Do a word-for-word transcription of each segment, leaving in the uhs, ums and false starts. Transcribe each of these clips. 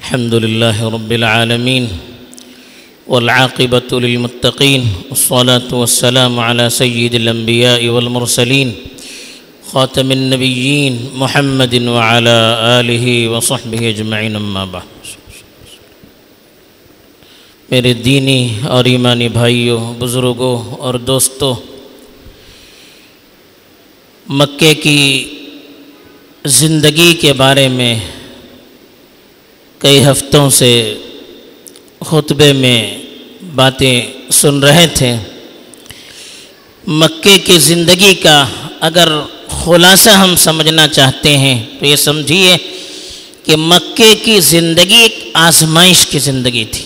الحمد لله رب العالمين والعاقبة للمتقين والصلاة والسلام على سيد الأنبياء والمرسلين خاتم النبيين محمد وعلى آله وصحبه أجمعين أما بعد۔ میرے دینی اور ایمانی بھائیوں، بزرگوں اور دوستوں، مکے کی زندگی کے بارے میں کئی ہفتوں سے خطبے میں باتیں سن رہے تھے۔ مکے کی زندگی کا اگر خلاصہ ہم سمجھنا چاہتے ہیں تو یہ سمجھیے کہ مکے کی زندگی ایک آزمائش کی زندگی تھی۔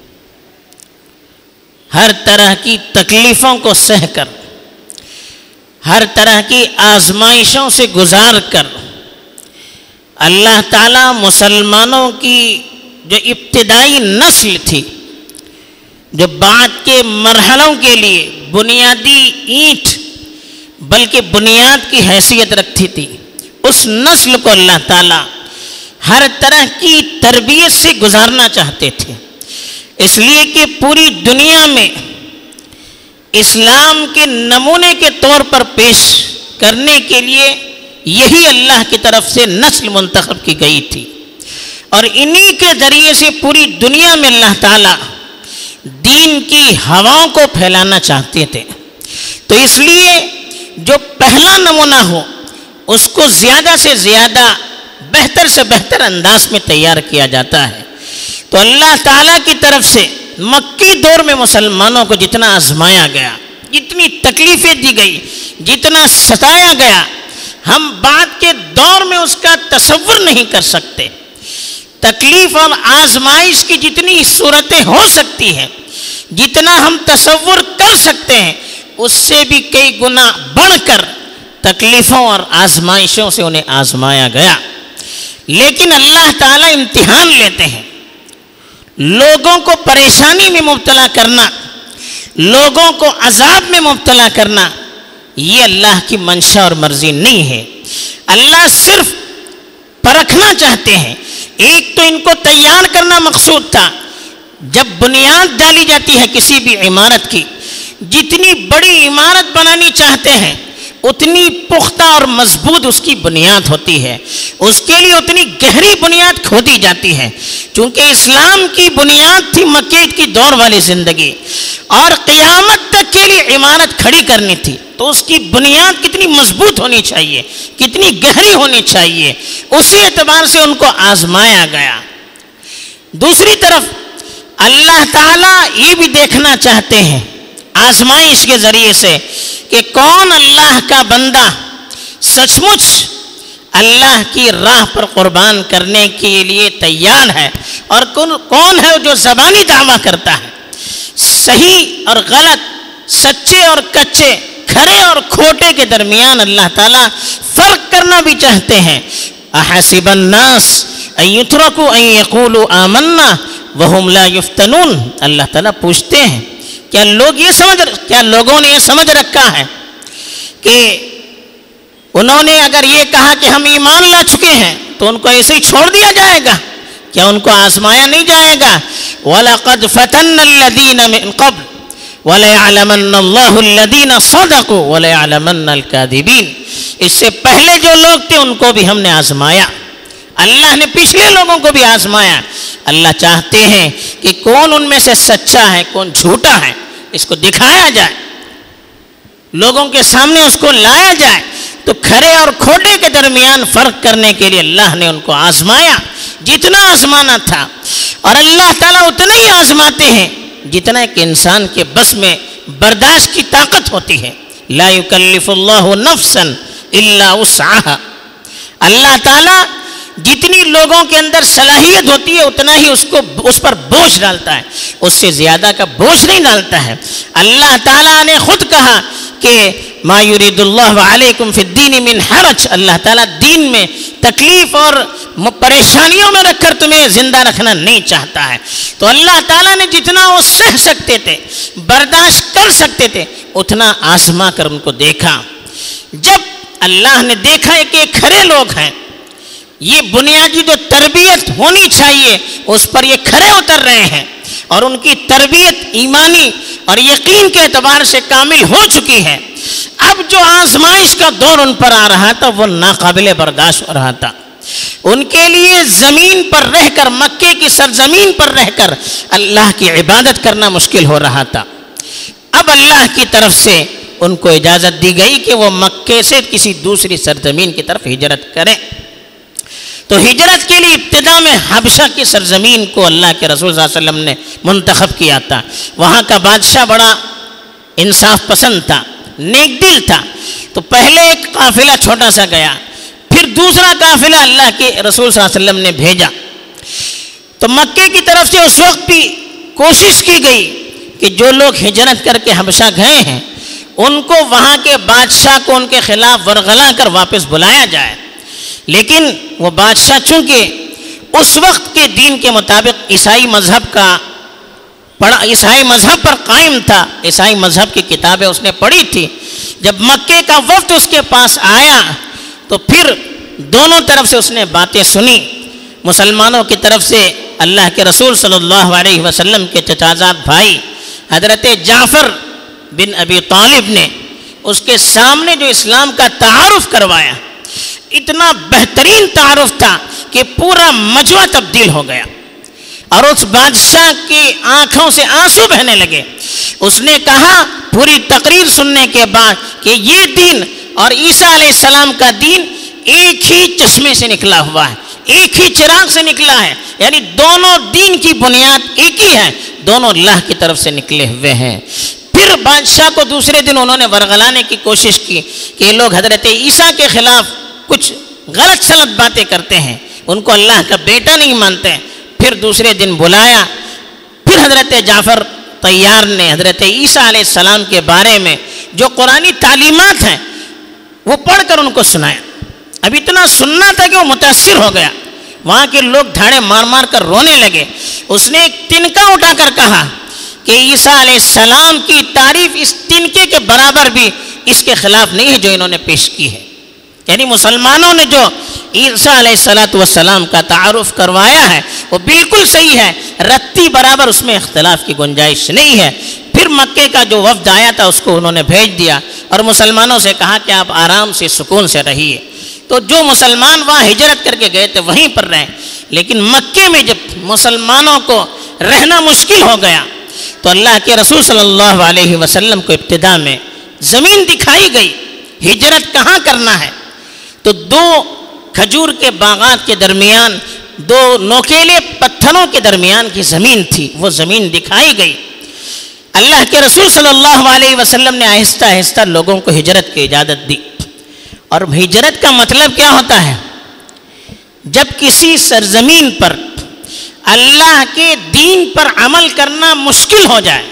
ہر طرح کی تکلیفوں کو سہ کر، ہر طرح کی آزمائشوں سے گزار کر اللہ تعالیٰ مسلمانوں کی جو ابتدائی نسل تھی، جو بعد کے مرحلوں کے لیے بنیادی اینٹ بلکہ بنیاد کی حیثیت رکھتی تھی، اس نسل کو اللہ تعالیٰ ہر طرح کی تربیت سے گزارنا چاہتے تھے، اس لیے کہ پوری دنیا میں اسلام کے نمونے کے طور پر پیش کرنے کے لیے یہی اللہ کی طرف سے نسل منتخب کی گئی تھی، اور انہی کے ذریعے سے پوری دنیا میں اللہ تعالیٰ دین کی ہواؤں کو پھیلانا چاہتے تھے۔ تو اس لیے جو پہلا نمونہ ہو اس کو زیادہ سے زیادہ بہتر سے بہتر انداز میں تیار کیا جاتا ہے۔ تو اللہ تعالیٰ کی طرف سے مکی دور میں مسلمانوں کو جتنا آزمایا گیا، جتنی تکلیفیں دی گئی، جتنا ستایا گیا، ہم بعد کے دور میں اس کا تصور نہیں کر سکتے۔ تکلیف اور آزمائش کی جتنی صورتیں ہو سکتی ہیں، جتنا ہم تصور کر سکتے ہیں، اس سے بھی کئی گنا بڑھ کر تکلیفوں اور آزمائشوں سے انہیں آزمایا گیا۔ لیکن اللہ تعالیٰ امتحان لیتے ہیں۔ لوگوں کو پریشانی میں مبتلا کرنا، لوگوں کو عذاب میں مبتلا کرنا، یہ اللہ کی منشا اور مرضی نہیں ہے۔ اللہ صرف پرکھنا چاہتے ہیں۔ ایک تو ان کو تیار کرنا مقصود تھا۔ جب بنیاد ڈالی جاتی ہے کسی بھی عمارت کی، جتنی بڑی عمارت بنانی چاہتے ہیں اتنی پختہ اور مضبوط اس کی بنیاد ہوتی ہے، اس کے لیے اتنی گہری بنیاد کھودی جاتی ہے۔ چونکہ اسلام کی بنیاد تھی مکے کی دور والی زندگی، اور قیامت تک کے لیے عمارت کھڑی کرنی تھی، تو اس کی بنیاد کتنی مضبوط ہونی چاہیے، کتنی گہری ہونی چاہیے، اسی اعتبار سے ان کو آزمایا گیا۔ دوسری طرف اللہ تعالیٰ یہ بھی دیکھنا چاہتے ہیں آزمائش کے ذریعے سے کہ کون اللہ کا بندہ سچ مچ اللہ کی راہ پر قربان کرنے کے لیے تیار ہے، اور کون ہے جو زبانی دعویٰ کرتا ہے۔ صحیح اور غلط، سچے اور کچے، کھرے اور کھوٹے کے درمیان اللہ تعالیٰ فرق کرنا بھی چاہتے ہیں۔ احسب الناس ان یترکوا ان یقولوا آمنا وہم لا یفتنون، اللہ تعالیٰ پوچھتے ہیں کیا لوگ یہ سمجھ کیا لوگوں نے یہ سمجھ رکھا ہے کہ انہوں نے اگر یہ کہا کہ ہم ایمان لا چکے ہیں تو ان کو ایسے ہی چھوڑ دیا جائے گا؟ کیا ان کو آزمایا نہیں جائے گا؟ وَلَقَدْ فَتَنَّ الَّذِينَ مِن قَبْلِ وَلَيَعْلَمَنَّ اللَّهُ الَّذِينَ صَدَقُوا وَلَيَعْلَمَنَّ الْكَاذِبِينَ۔ اس سے پہلے جو لوگ تھے ان کو بھی ہم نے آزمایا، اللہ نے پچھلے لوگوں کو بھی آزمایا۔ اللہ چاہتے ہیں کہ کون ان میں سے سچا ہے، کون جھوٹا ہے، اس کو دکھایا جائے، لوگوں کے سامنے اس کو لایا جائے۔ تو کھرے اور کھوٹے کے درمیان فرق کرنے کے لیے اللہ نے ان کو آزمایا جتنا آزمانا تھا، اور اللہ تعالیٰ اتنا ہی آزماتے ہیں جتنا ایک انسان کے بس میں برداشت کی طاقت ہوتی ہے۔ لا یکلف اللہ نفسا الا وسعها، اللہ تعالیٰ جتنی لوگوں کے اندر صلاحیت ہوتی ہے اتنا ہی اس کو اس پر بوجھ ڈالتا ہے، اس سے زیادہ کا بوجھ نہیں ڈالتا ہے۔ اللہ تعالیٰ نے خود کہا کہ ما یرید اللہ علیکم فی الدین من حرج، اللہ تعالیٰ دین میں تکلیف اور پریشانیوں میں رکھ کر تمہیں زندہ رکھنا نہیں چاہتا ہے۔ تو اللہ تعالیٰ نے جتنا وہ سہ سکتے تھے، برداشت کر سکتے تھے، اتنا آزما کر ان کو دیکھا۔ جب اللہ نے دیکھا ہے کہ کھرے لوگ ہیں، یہ بنیادی جو تربیت ہونی چاہیے اس پر یہ کھرے اتر رہے ہیں، اور ان کی تربیت ایمانی اور یقین کے اعتبار سے کامل ہو چکی ہے۔ اب جو آزمائش کا دور ان پر آ رہا تھا وہ ناقابل برداشت ہو رہا تھا۔ ان کے لیے زمین پر رہ کر، مکے کی سرزمین پر رہ کر اللہ کی عبادت کرنا مشکل ہو رہا تھا۔ اب اللہ کی طرف سے ان کو اجازت دی گئی کہ وہ مکے سے کسی دوسری سرزمین کی طرف ہجرت کریں۔ تو ہجرت کے لیے ابتدا میں حبشہ کی سرزمین کو اللہ کے رسول صلی اللہ علیہ وسلم نے منتخب کیا تھا۔ وہاں کا بادشاہ بڑا انصاف پسند تھا، نیک دل تھا، تو پہلے ایک قافلہ چھوٹا سا گیا، پھر دوسرا قافلہ اللہ کے رسول صلی اللہ علیہ وسلم نے بھیجا۔ تو مکے کی طرف سے اس وقت بھی کوشش کی گئی کہ جو لوگ ہجرت کر کے حبشہ گئے ہیں ان کو وہاں کے بادشاہ کو ان کے خلاف ورغلا کر واپس بلایا جائے، لیکن وہ بادشاہ چونکہ اس وقت کے دین کے مطابق عیسائی مذہب کا پڑھا عیسائی مذہب پر قائم تھا، عیسائی مذہب کی کتابیں اس نے پڑھی تھی۔ جب مکے کا وفد اس کے پاس آیا تو پھر دونوں طرف سے اس نے باتیں سنی۔ مسلمانوں کی طرف سے اللہ کے رسول صلی اللہ علیہ وسلم کے چچازاد بھائی حضرت جعفر بن ابی طالب نے اس کے سامنے جو اسلام کا تعارف کروایا، اتنا بہترین تعارف تھا کہ پورا مجمع تبدیل ہو گیا، اور اس بادشاہ کی آنکھوں سے آنسو بہنے لگے۔ اس نے کہا پوری تقریر سننے کے بعد کہ یہ دین اور عیسیٰ علیہ السلام کا دین ایک ہی چشمے سے نکلا ہوا ہے، ایک ہی چراغ سے نکلا ہے، یعنی دونوں دین کی بنیاد ایک ہی ہے، دونوں اللہ کی طرف سے نکلے ہوئے ہیں۔ پھر بادشاہ کو دوسرے دن انہوں نے ورغلانے کی کوشش کی کہ یہ لوگ حضرت عیسیٰ کے خلاف کچھ غلط سلط باتیں کرتے ہیں، ان کو اللہ کا بیٹا نہیں مانتے۔ پھر دوسرے دن بلایا، پھر حضرت جعفر طیار نے حضرت عیسیٰ علیہ السلام کے بارے میں جو قرآنی تعلیمات ہیں وہ پڑھ کر ان کو سنایا۔ اب اتنا سننا تھا کہ وہ متاثر ہو گیا، وہاں کے لوگ دھاڑے مار مار کر رونے لگے۔ اس نے ایک تنکا اٹھا کر کہا کہ عیسیٰ علیہ السلام کی تعریف اس تنکے کے برابر بھی اس کے خلاف نہیں ہے جو انہوں نے پیش کی ہے، یعنی مسلمانوں نے جو عیسیٰ علیہ السلام کا تعارف کروایا ہے وہ بالکل صحیح ہے، رتی برابر اس میں اختلاف کی گنجائش نہیں ہے۔ پھر مکے کا جو وفد آیا تھا اس کو انہوں نے بھیج دیا اور مسلمانوں سے کہا کہ آپ آرام سے سکون سے رہیے۔ تو جو مسلمان وہاں ہجرت کر کے گئے تھے وہیں پر رہیں، لیکن مکے میں جب مسلمانوں کو رہنا مشکل ہو گیا تو اللہ کے رسول صلی اللہ علیہ وسلم کو ابتدا میں زمین دکھائی گئی، ہجرت کہاں کرنا ہے۔ تو دو کھجور کے باغات کے درمیان، دو نوکیلے پتھروں کے درمیان کی زمین تھی، وہ زمین دکھائی گئی۔ اللہ کے رسول صلی اللہ علیہ وسلم نے آہستہ آہستہ لوگوں کو ہجرت کی اجازت دی۔ اور ہجرت کا مطلب کیا ہوتا ہے؟ جب کسی سرزمین پر اللہ کے دین پر عمل کرنا مشکل ہو جائے،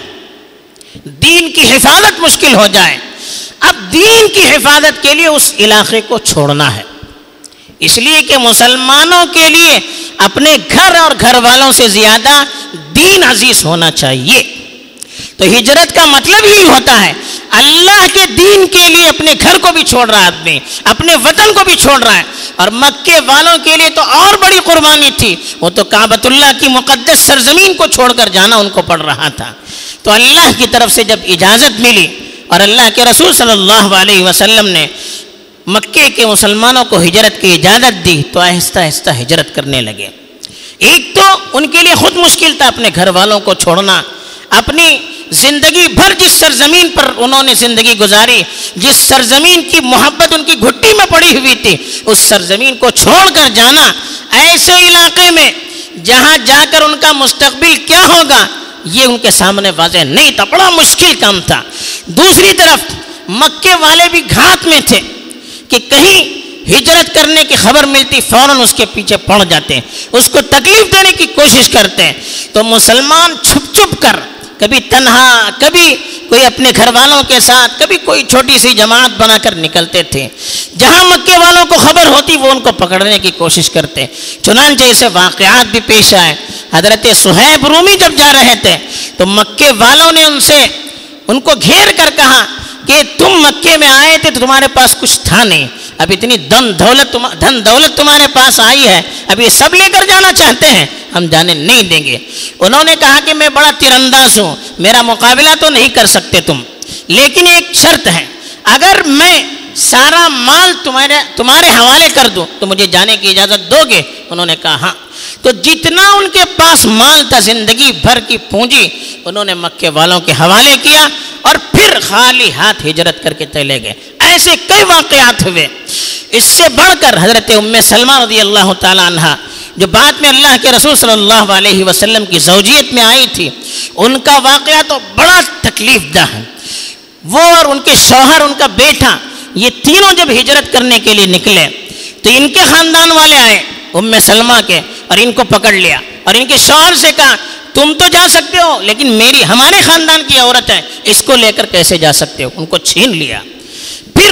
دین کی حفاظت مشکل ہو جائے، اب دین کی حفاظت کے لیے اس علاقے کو چھوڑنا ہے، اس لیے کہ مسلمانوں کے لیے اپنے گھر اور گھر والوں سے زیادہ دین عزیز ہونا چاہیے۔ تو ہجرت کا مطلب ہی ہوتا ہے اللہ کے دین کے لیے اپنے گھر کو بھی چھوڑ رہا ہے آدمی، اپنے وطن کو بھی چھوڑ رہا ہے۔ اور مکے والوں کے لیے تو اور بڑی قربانی تھی، وہ تو کعبۃ اللہ کی مقدس سرزمین کو چھوڑ کر جانا ان کو پڑ رہا تھا۔ تو اللہ کی طرف سے جب اجازت ملی اور اللہ کے رسول صلی اللہ علیہ وسلم نے مکے کے مسلمانوں کو ہجرت کی اجازت دی تو آہستہ آہستہ ہجرت کرنے لگے۔ ایک تو ان کے لیے خود مشکل تھا اپنے گھر والوں کو چھوڑنا، اپنی زندگی بھر جس سرزمین پر انہوں نے زندگی گزاری، جس سرزمین کی محبت ان کی گھٹی میں پڑی ہوئی تھی، اس سرزمین کو چھوڑ کر جانا ایسے علاقے میں جہاں جا کر ان کا مستقبل کیا ہوگا یہ ان کے سامنے واضح نہیں تھا، بڑا مشکل کام تھا۔ دوسری طرف مکے والے بھی گھات میں تھے کہ کہیں ہجرت کرنے کی خبر ملتی فوراً اس کے پیچھے پڑ جاتے ہیں، اس کو تکلیف دینے کی کوشش کرتے ہیں۔ تو مسلمان چھپ چھپ کر کبھی تنہا، کبھی کوئی اپنے گھر والوں کے ساتھ، کبھی کوئی چھوٹی سی جماعت بنا کر نکلتے تھے۔ جہاں مکے والوں کو خبر ہوتی وہ ان کو پکڑنے کی کوشش کرتے۔ چنانچہ اسے واقعات بھی پیش آئے۔ حضرت صہیب رومی جب جا رہے تھے تو مکے والوں نے ان سے ان کو گھیر کر کہا کہ تم مکے میں آئے تھے تو تمہارے پاس کچھ تھا نہیں، اب اتنی دن دولت دھن دولت تمہارے پاس آئی ہے، اب یہ سب لے کر جانا چاہتے ہیں، ہم جانے نہیں دیں گے۔ انہوں نے کہا کہ میں بڑا تیر انداز ہوں، میرا مقابلہ تو نہیں کر سکتے تم، لیکن ایک شرط ہے، اگر میں سارا مال تمہارے تمہارے حوالے کر دوں تو مجھے جانے کی اجازت دو گے؟ انہوں نے کہا ہاں۔ تو جتنا ان کے پاس مال تھا، زندگی بھر کی پونجی، انہوں نے مکے والوں کے حوالے کیا اور پھر خالی ہاتھ ہجرت کر کے چلے گئے۔ ایسے کئی واقعات ہوئے۔ اس سے بڑھ کر حضرت ام سلمہ رضی اللہ تعالی عنہ، جو بعد میں اللہ کے رسول صلی اللہ علیہ وسلم کی زوجیت میں آئی تھی، ان کا واقعہ تو بڑا تکلیف دہ ہے۔ وہ اور ان کے شوہر، ان کا بیٹا، یہ تینوں جب ہجرت کرنے کے لیے نکلے تو ان کے خاندان والے آئے ام سلمہ کے اور ان کو پکڑ لیا اور ان کے شوہر سے کہا تم تو جا سکتے ہو لیکن میری ہمارے خاندان کی عورت ہے، اس کو لے کر کیسے جا سکتے ہو؟ ان کو چھین لیا۔ پھر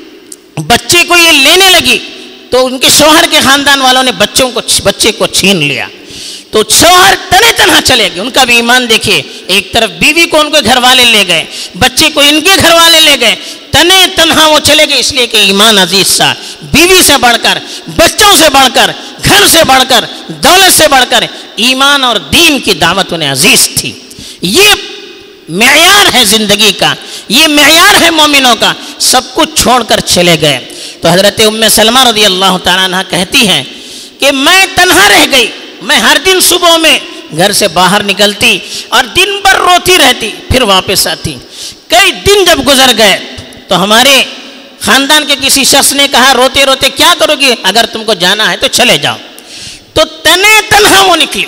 بچے کو یہ لینے لگی تو ان کے شوہر کے خاندان والوں نے بچوں کو بچے کو چھین لیا، تو شوہر تنے تنہا چلے گئے۔ ان کا بھی ایمان دیکھیے، ایک طرف بیوی کو ان کے گھر والے لے گئے، بچے کو ان کے گھر والے لے گئے، تنے تنہا وہ چلے گئے، اس لیے کہ ایمان عزیز سا، بیوی سے بڑھ کر، بچوں سے بڑھ کر، گھر سے بڑھ کر، دولت سے بڑھ کر ایمان اور دین کی دعوت انہیں عزیز تھی۔ یہ معیار ہے زندگی کا، یہ معیار ہے مومنوں کا، سب کچھ چھوڑ کر چلے گئے۔ تو حضرت ام سلمہ رضی اللہ تعالیٰ عنہ کہتی ہیں کہ میں تنہا رہ گئی، میں ہر دن صبح میں گھر سے باہر نکلتی اور دن بھر روتی رہتی، پھر واپس آتی۔ کئی دن جب گزر گئے تو ہمارے خاندان کے کسی شخص نے کہا روتے روتے کیا کرو گی، اگر تم کو جانا ہے تو چلے جاؤ۔ تو تنے تنہا وہ نکلی۔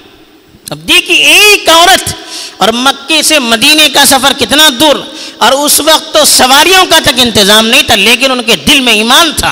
اب دیکھیے ایک عورت، اور مکے سے مدینے کا سفر کتنا دور، اور اس وقت تو سواریوں کا تک انتظام نہیں تھا، لیکن ان کے دل میں ایمان تھا،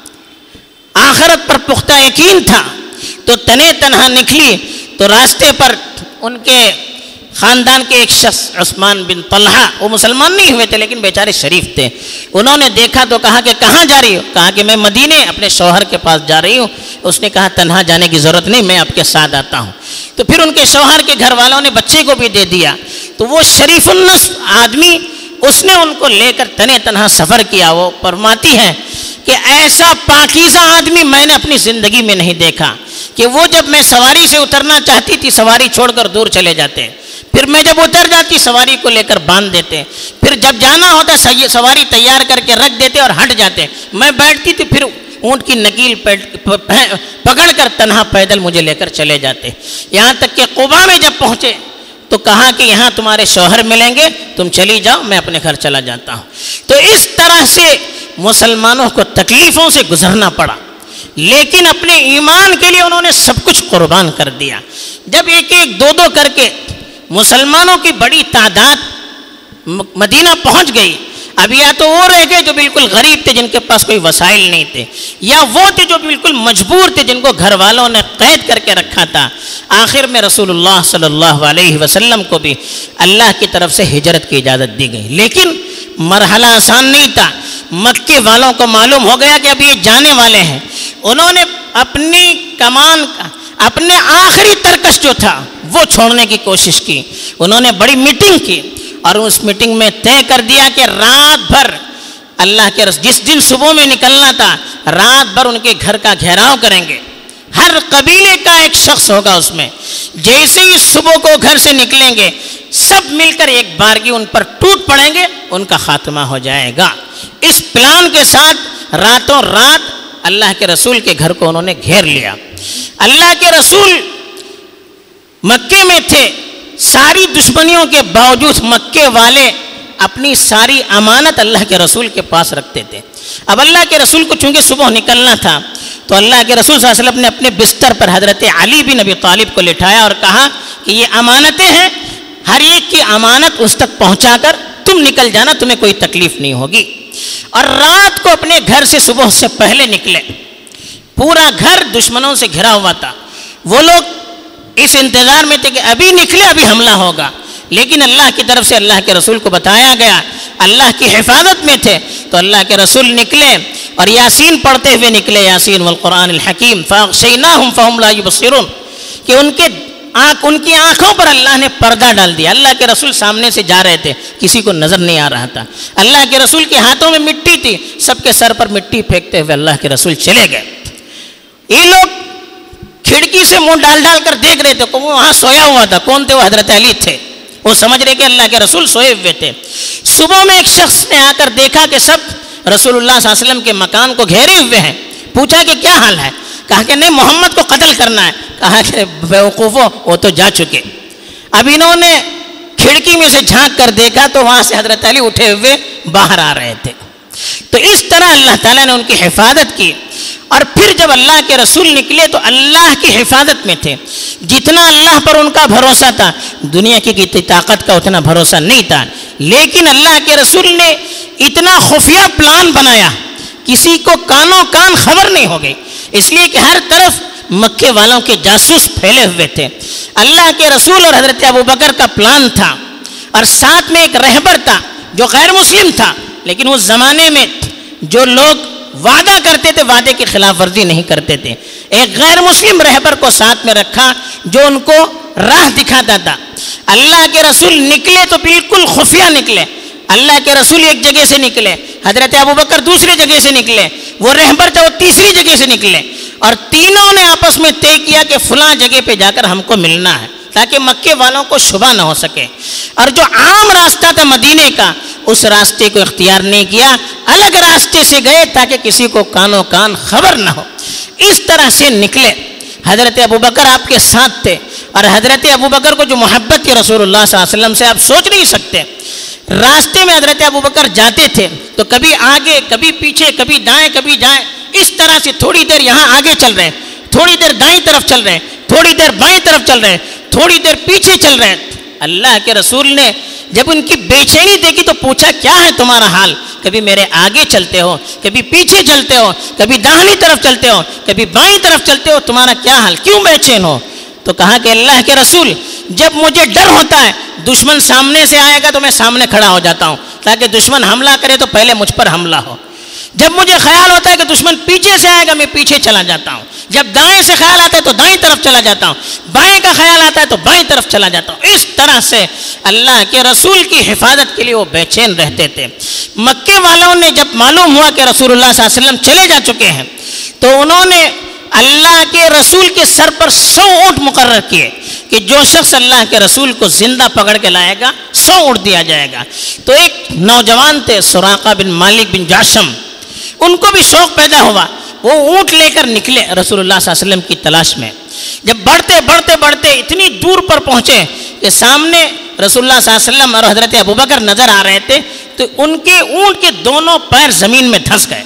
آخرت پر پختہ یقین تھا۔ تو تنے تنہا نکلی تو راستے پر ان کے خاندان کے ایک شخص عثمان بن طلحہ، وہ مسلمان نہیں ہوئے تھے لیکن بیچارے شریف تھے، انہوں نے دیکھا تو کہا کہ کہاں جا رہی ہو؟ کہا کہ میں مدینے اپنے شوہر کے پاس جا رہی ہوں۔ اس نے کہا تنہا جانے کی ضرورت نہیں، میں آپ کے ساتھ آتا ہوں۔ تو پھر ان کے شوہر کے گھر والوں نے بچے کو بھی دے دیا، تو وہ شریف النصب آدمی، اس نے ان کو لے کر تنے تنہا سفر کیا۔ وہ فرماتی ہے کہ ایسا پاکیزہ آدمی میں نے اپنی زندگی میں نہیں دیکھا، کہ وہ جب میں سواری سے اترنا چاہتی تھی سواری چھوڑ کر دور چلے جاتے، پھر میں جب اتر جاتی سواری کو لے کر باندھ دیتے، پھر جب جانا ہوتا سواری تیار کر کے رکھ دیتے اور ہٹ جاتے، میں بیٹھتی تھی، پھر اونٹ کی نکیل پکڑ کر تنہا پیدل مجھے لے کر چلے جاتے، یہاں تک کہ قبا میں جب پہنچے تو کہا کہ یہاں تمہارے شوہر ملیں گے، تم چلی جاؤ، میں اپنے گھر چلا جاتا ہوں۔ تو اس طرح سے مسلمانوں کو تکلیفوں سے گزرنا پڑا، لیکن اپنے ایمان کے لیے انہوں نے سب کچھ قربان کر دیا۔ جب ایک ایک دو دو کر کے مسلمانوں کی بڑی تعداد مدینہ پہنچ گئی، اب یا تو وہ رہ گئے جو بالکل غریب تھے جن کے پاس کوئی وسائل نہیں تھے، یا وہ تھے جو بالکل مجبور تھے جن کو گھر والوں نے قید کر کے رکھا تھا۔ آخر میں رسول اللہ صلی اللہ علیہ وسلم کو بھی اللہ کی طرف سے ہجرت کی اجازت دی گئی، لیکن مرحلہ آسان نہیں تھا۔ مکے والوں کو معلوم ہو گیا کہ اب یہ جانے والے ہیں، انہوں نے اپنی کمان کا اپنے آخری ترکش جو تھا وہ چھوڑنے کی کوشش کی۔ انہوں نے بڑی میٹنگ کی اور اس میٹنگ میں طے کر دیا کہ رات بھر اللہ کے رسول جس دن صبح میں نکلنا تھا رات بھر ان کے گھر کا گھیراؤ کریں گے، ہر قبیلے کا ایک شخص ہوگا اس میں، جیسے ہی صبح کو گھر سے نکلیں گے سب مل کر ایک بارگی ان پر ٹوٹ پڑیں گے، ان کا خاتمہ ہو جائے گا۔ اس پلان کے ساتھ راتوں رات اللہ کے رسول کے گھر کو انہوں نے گھیر لیا۔ اللہ کے رسول مکے میں تھے، ساری دشمنیوں کے باوجود مکے والے اپنی ساری امانت اللہ کے رسول کے پاس رکھتے تھے۔ اب اللہ کے رسول کو چونکہ صبح نکلنا تھا تو اللہ کے رسول صلی اللہ علیہ وسلم نے اپنے بستر پر حضرت علی بن ابی طالب کو لٹھایا اور کہا کہ یہ امانتیں ہیں، ہر ایک کی امانت اس تک پہنچا کر تم نکل جانا، تمہیں کوئی تکلیف نہیں ہوگی۔ اور رات کو اپنے گھر سے صبح سے پہلے نکلے، پورا گھر دشمنوں سے گھرا ہوا تھا، وہ لوگ اس انتظار میں تھے کہ ابھی نکلے ابھی حملہ ہوگا، لیکن اللہ کی طرف سے اللہ کے رسول کو بتایا گیا، اللہ کی حفاظت میں تھے تو اللہ کے رسول نکلے اور یاسین پڑھتے ہوئے نکلے، یاسین والقرآن الحکیم فاغشیناہم فہم لا یبصرون، کہ ان کے آنکھ ان کی آنکھوں پر اللہ نے پردہ ڈال دیا. اللہ کے رسول سامنے سے جا رہے تھے, کسی کو نظر نہیں آ رہا تھا. اللہ کے رسول کے ہاتھوں میں مٹی تھی, سب کے سر پر مٹی پھینکتے ہوئے اللہ کے رسول چلے گئے. یہ لوگ کھڑکی سے منہ ڈال ڈال کر دیکھ رہے تھے, وہ وہاں سویا ہوا تھا. کون تھے وہ؟ حضرت علی تھے. وہ سمجھ رہے کہ اللہ کے رسول سوئے ہوئے تھے. صبح میں ایک شخص نے آ کر دیکھا کہ سب رسول اللہ صلی اللہ علیہ وسلم کے مکان کو گھیرے ہوئے ہیں. پوچھا کہ کیا حال ہے؟ کہا کہ نہیں, محمد کو قتل کرنا ہے. کہا کہ بیوقوفو, وہ تو جا چکے. اب انہوں نے کھڑکی میں سے جھانک کر دیکھا تو وہاں سے حضرت علی اٹھے ہوئے باہر آ رہے تھے. تو اس طرح اللہ تعالیٰ نے ان کی حفاظت کی. اور پھر جب اللہ کے رسول نکلے تو اللہ کی حفاظت میں تھے. جتنا اللہ پر ان کا بھروسہ تھا, دنیا کی کسی طاقت کا اتنا بھروسہ نہیں تھا. لیکن اللہ کے رسول نے اتنا خفیہ پلان بنایا, کسی کو کانوں کان خبر نہیں ہو گئی, اس لیے کہ ہر طرف مکے والوں کے جاسوس پھیلے ہوئے تھے. اللہ کے رسول اور حضرت ابوبکر کا پلان تھا, اور ساتھ میں ایک رہبر تھا جو غیر مسلم تھا, لیکن اس زمانے میں جو لوگ وعدہ کرتے تھے وعدے کی خلاف ورزی نہیں کرتے تھے. ایک غیر مسلم رہبر کو ساتھ میں رکھا جو ان کو راہ دکھاتا تھا. اللہ کے رسول نکلے تو بالکل خفیہ نکلے. اللہ کے رسول ایک جگہ سے نکلے, حضرت ابوبکر دوسری جگہ سے نکلے, وہ رہبر تھا وہ تیسری جگہ سے نکلے, اور تینوں نے آپس میں طے کیا کہ فلاں جگہ پہ جا کر ہم کو ملنا ہے, تاکہ مکے والوں کو شبہ نہ ہو سکے. اور جو عام راستہ تھا مدینے کا, اس راستے کو اختیار نہیں کیا, الگ راستے سے گئے تاکہ کسی کو کانوں کان خبر نہ ہو. اس طرح سے نکلے. حضرت ابوبکر آپ کے ساتھ تھے, اور حضرت ابوبکر کو جو محبت تھی رسول اللہ صلی اللہ علیہ وسلم سے آپ سوچ نہیں سکتے. راستے میں حضرت ابوبکر جاتے تھے تو کبھی آگے کبھی پیچھے, کبھی دائیں کبھی جائیں, اس طرح سے تھوڑی دیر یہاں آگے چل رہے ہیں, تھوڑی دیر دائیں طرف چل رہے ہیں, تھوڑی دیر بائیں طرف چل رہے ہیں, تھوڑی دیر پیچھے چل رہے ہیں. اللہ کے رسول نے جب ان کی بے چینی دیکھی تو پوچھا کیا ہے تمہارا حال؟ کبھی میرے آگے چلتے ہو, کبھی پیچھے چلتے ہو, کبھی داہنی طرف چلتے ہو, کبھی بائیں طرف چلتے ہو, تمہارا کیا حال, کیوں بے چین ہو؟ تو کہا کہ اللہ کے رسول جب مجھے ڈر ہوتا ہے دشمن سامنے سے آئے گا تو میں سامنے کھڑا ہو جاتا ہوں تاکہ دشمن حملہ کرے تو پہلے مجھ پر حملہ ہو. جب مجھے خیال ہوتا ہے کہ دشمن پیچھے سے آئے گا میں پیچھے چلا جاتا ہوں. جب دائیں سے خیال آتا ہے تو دائیں طرف چلا جاتا ہوں, بائیں کا خیال آتا ہے تو بائیں طرف چلا جاتا ہوں. اس طرح سے اللہ کے رسول کی حفاظت کے لیے وہ بے چین رہتے تھے. مکے والوں نے جب معلوم ہوا کہ رسول اللہ صلی اللہ علیہ وسلم چلے جا چکے ہیں تو انہوں نے اللہ کے رسول کے سر پر سو اونٹ مقرر کیے کہ جو شخص اللہ کے رسول کو زندہ پکڑ کے لائے گا سو اونٹ دیا جائے گا. تو ایک نوجوان تھے سراقہ بن مالک بن جاشم, ان کو بھی شوق پیدا ہوا, وہ اونٹ لے کر نکلے رسول اللہ صلی اللہ علیہ وسلم کی تلاش میں. جب بڑھتے بڑھتے بڑھتے اتنی دور پر پہنچے کہ سامنے رسول اللہ صلی اللہ علیہ وسلم اور حضرت ابوبکر نظر آ رہے تھے تو ان کے اونٹ کے دونوں پیر زمین میں دھنس گئے.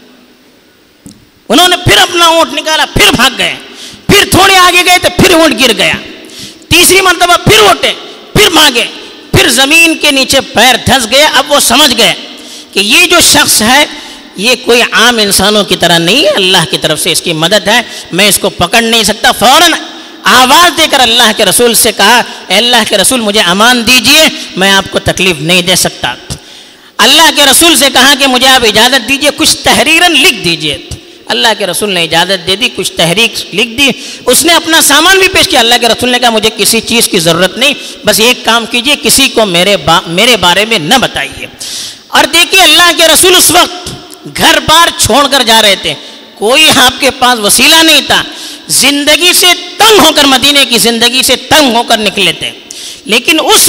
انہوں نے پھر اپنا اونٹ نکالا, پھر بھاگ گئے, پھر تھوڑے آگے گئے تو پھر اونٹ گر گیا, تیسری مرتبہ پھر اٹھے, پھر بھاگے, پھر زمین کے نیچے پیر دھنس گئے. اب وہ سمجھ گئے کہ یہ جو شخص ہے یہ کوئی عام انسانوں کی طرح نہیں ہے, اللہ کی طرف سے اس کی مدد ہے, میں اس کو پکڑ نہیں سکتا. فوراً آواز دے کر اللہ کے رسول سے کہا اے اللہ کے رسول مجھے امان دیجئے, میں آپ کو تکلیف نہیں دے سکتا. اللہ کے رسول سے کہا کہ مجھے آپ اجازت دیجئے کچھ تحریراً لکھ دیجئے. اللہ کے رسول نے اجازت دے دی, کچھ تحریک لکھ دی. اس نے اپنا سامان بھی پیش کیا. اللہ کے رسول نے کہا مجھے کسی چیز کی ضرورت نہیں, بس ایک کام کیجئے کسی کو میرے با میرے بارے میں نہ بتائیے. اور دیکھیے اللہ کے رسول اس وقت گھر بار چھوڑ کر جا رہے تھے, کوئی آپ کے پاس وسیلہ نہیں تھا, زندگی سے تنگ ہو کر, مدینے کی زندگی سے تنگ ہو کر نکلے تھے. لیکن اس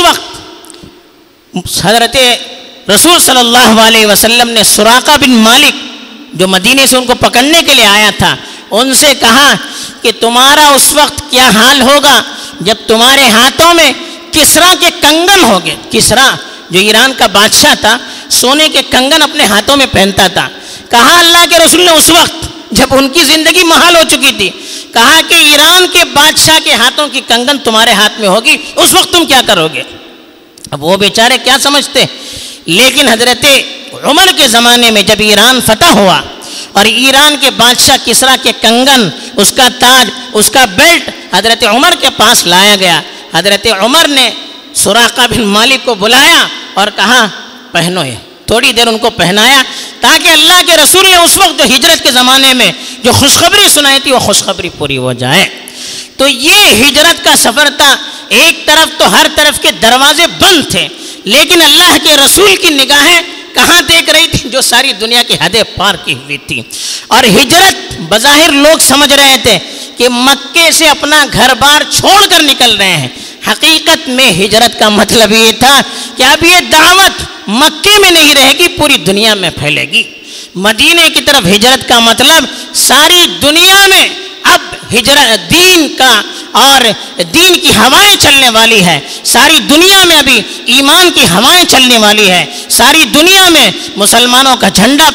وقت حضرت رسول صلی اللہ علیہ وسلم نے سراقہ بن مالک جو مدینے سے ان کو پکڑنے کے لیے آیا تھا ان سے کہا کہ تمہارا اس وقت کیا حال ہوگا جب تمہارے ہاتھوں میں کسرا کے کنگن ہوگے. کسرا جو ایران کا بادشاہ تھا سونے کے کنگن اپنے ہاتھوں میں پہنتا تھا. کہا اللہ کے رسول نے اس وقت جب ان کی زندگی محال ہو چکی تھی, کہا کہ ایران کے بادشاہ کے ہاتھوں کی کنگن تمہارے ہاتھ میں ہوگی, اس وقت تم کیا کرو گے؟ اب وہ بیچارے کیا سمجھتے. لیکن حضرت عمر کے زمانے میں جب ایران فتح ہوا اور ایران کے بادشاہ کسرا کے کنگن, اس کا تاج, اس کا بیلٹ حضرت عمر کے پاس لایا گیا. حضرت عمر نے سراقہ بن مالک کو بلایا اور کہا پہنو یہ. تھوڑی دیر ان کو پہنایا تاکہ اللہ کے رسول نے اس وقت جو ہجرت کے زمانے میں جو خوشخبری سنائی تھی وہ خوشخبری پوری ہو جائے. تو تو یہ ہجرت کا سفر تھا، ایک طرف تو ہر طرف کے دروازے بند تھے، لیکن اللہ کے رسول کی نگاہیں کہاں دیکھ رہی تھی؟ جو ساری دنیا کی حدیں پار کی ہوئی تھی. اور ہجرت بظاہر لوگ سمجھ رہے تھے کہ مکے سے اپنا گھر بار چھوڑ کر نکل رہے ہیں. حقیقت میں ہجرت کا مطلب یہ تھا کہ اب یہ دعوت مکے میں نہیں رہے گی، پوری دنیا میں پھیلے گی. مدینے کی طرف ہجرت کا مطلب ساری دنیا میں اب ہجرت دین کا اور دین کی ہوائیں چلنے والی ہے. ساری دنیا میں ابھی ایمان کی ہوائیں چلنے والی ہے. ساری دنیا میں مسلمانوں کا جھنڈا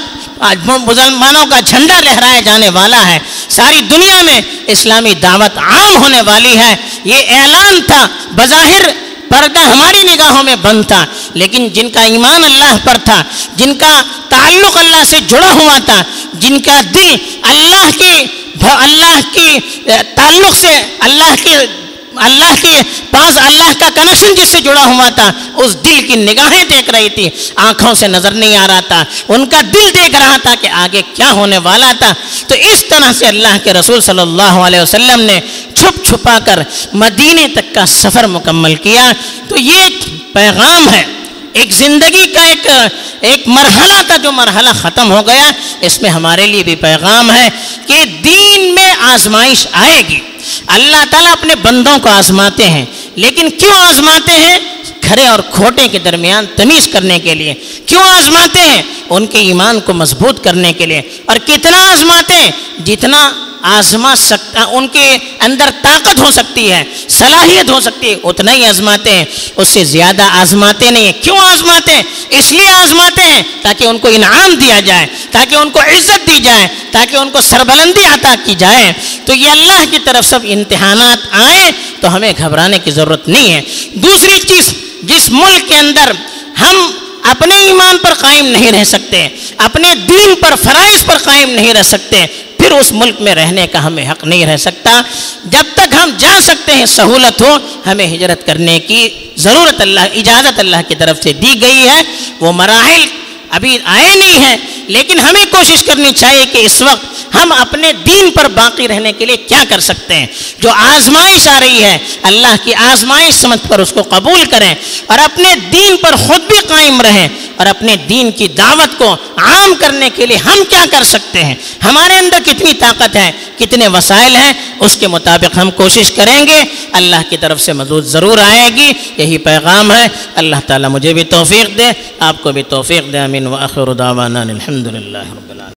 مسلمانوں کا جھنڈا لہرائے جانے والا ہے. ساری دنیا میں اسلامی دعوت عام ہونے والی ہے. یہ اعلان تھا، بظاہر پردہ ہماری نگاہوں میں بند تھا، لیکن جن کا ایمان اللہ پر تھا، جن کا تعلق اللہ سے جڑا ہوا تھا، جن کا دل اللہ کے اللہ کی تعلق سے اللہ کے اللہ کے پاس اللہ کا کنیکشن جس سے جڑا ہوا تھا، اس دل کی نگاہیں دیکھ رہی تھی، آنکھوں سے نظر نہیں آ رہا تھا، ان کا دل دیکھ رہا تھا کہ آگے کیا ہونے والا تھا. تو اس طرح سے اللہ کے رسول صلی اللہ علیہ وسلم نے چھپ چھپا کر مدینے تک کا سفر مکمل کیا. تو یہ ایک پیغام ہے، ایک زندگی کا ایک ایک مرحلہ تھا جو مرحلہ ختم ہو گیا. اس میں ہمارے لیے بھی پیغام ہے کہ دین میں آزمائش آئے گی. اللہ تعالیٰ اپنے بندوں کو آزماتے ہیں، لیکن کیوں آزماتے ہیں؟ کھرے اور کھوٹے کے درمیان تمیز کرنے کے لیے. کیوں آزماتے ہیں؟ ان کے ایمان کو مضبوط کرنے کے لیے. اور کتنا آزماتے ہیں؟ جتنا آزما سکتا ان کے اندر طاقت ہو سکتی ہے، صلاحیت ہو سکتی ہے، اتنا ہی آزماتے ہیں، اس سے زیادہ آزماتے نہیں ہیں. کیوں آزماتے ہیں؟ اس لیے آزماتے ہیں تاکہ ان کو انعام دیا جائے، تاکہ ان کو عزت دی جائے، تاکہ ان کو سربلندی عطا کی جائے. تو یہ اللہ کی طرف سب امتحانات آئیں تو ہمیں گھبرانے کی ضرورت نہیں ہے. دوسری چیز، جس ملک کے اندر ہم اپنے ایمان پر قائم نہیں رہ سکتے، اپنے دین پر فرائض پر قائم نہیں رہ سکتے، پھر اس ملک میں رہنے کا ہمیں حق نہیں رہ سکتا. جب تک ہم جا سکتے ہیں، سہولت ہو، ہمیں ہجرت کرنے کی ضرورت اللہ اجازت اللہ کی طرف سے دی گئی ہے. وہ مراحل ابھی آئے نہیں ہیں، لیکن ہمیں کوشش کرنی چاہیے کہ اس وقت ہم اپنے دین پر باقی رہنے کے لیے کیا کر سکتے ہیں. جو آزمائش آ رہی ہے، اللہ کی آزمائش سمجھ کر اس کو قبول کریں اور اپنے دین پر خود بھی قائم رہیں. اور اپنے دین کی دعوت کو عام کرنے کے لیے ہم کیا کر سکتے ہیں، ہمارے اندر کتنی طاقت ہے، کتنے وسائل ہیں، اس کے مطابق ہم کوشش کریں گے. اللہ کی طرف سے مدد ضرور آئے گی. یہی پیغام ہے. اللہ تعالیٰ مجھے بھی توفیق دے، آپ کو بھی توفیق دے. آمین. وآخر دعوانا الحمد للہ رب العالمین.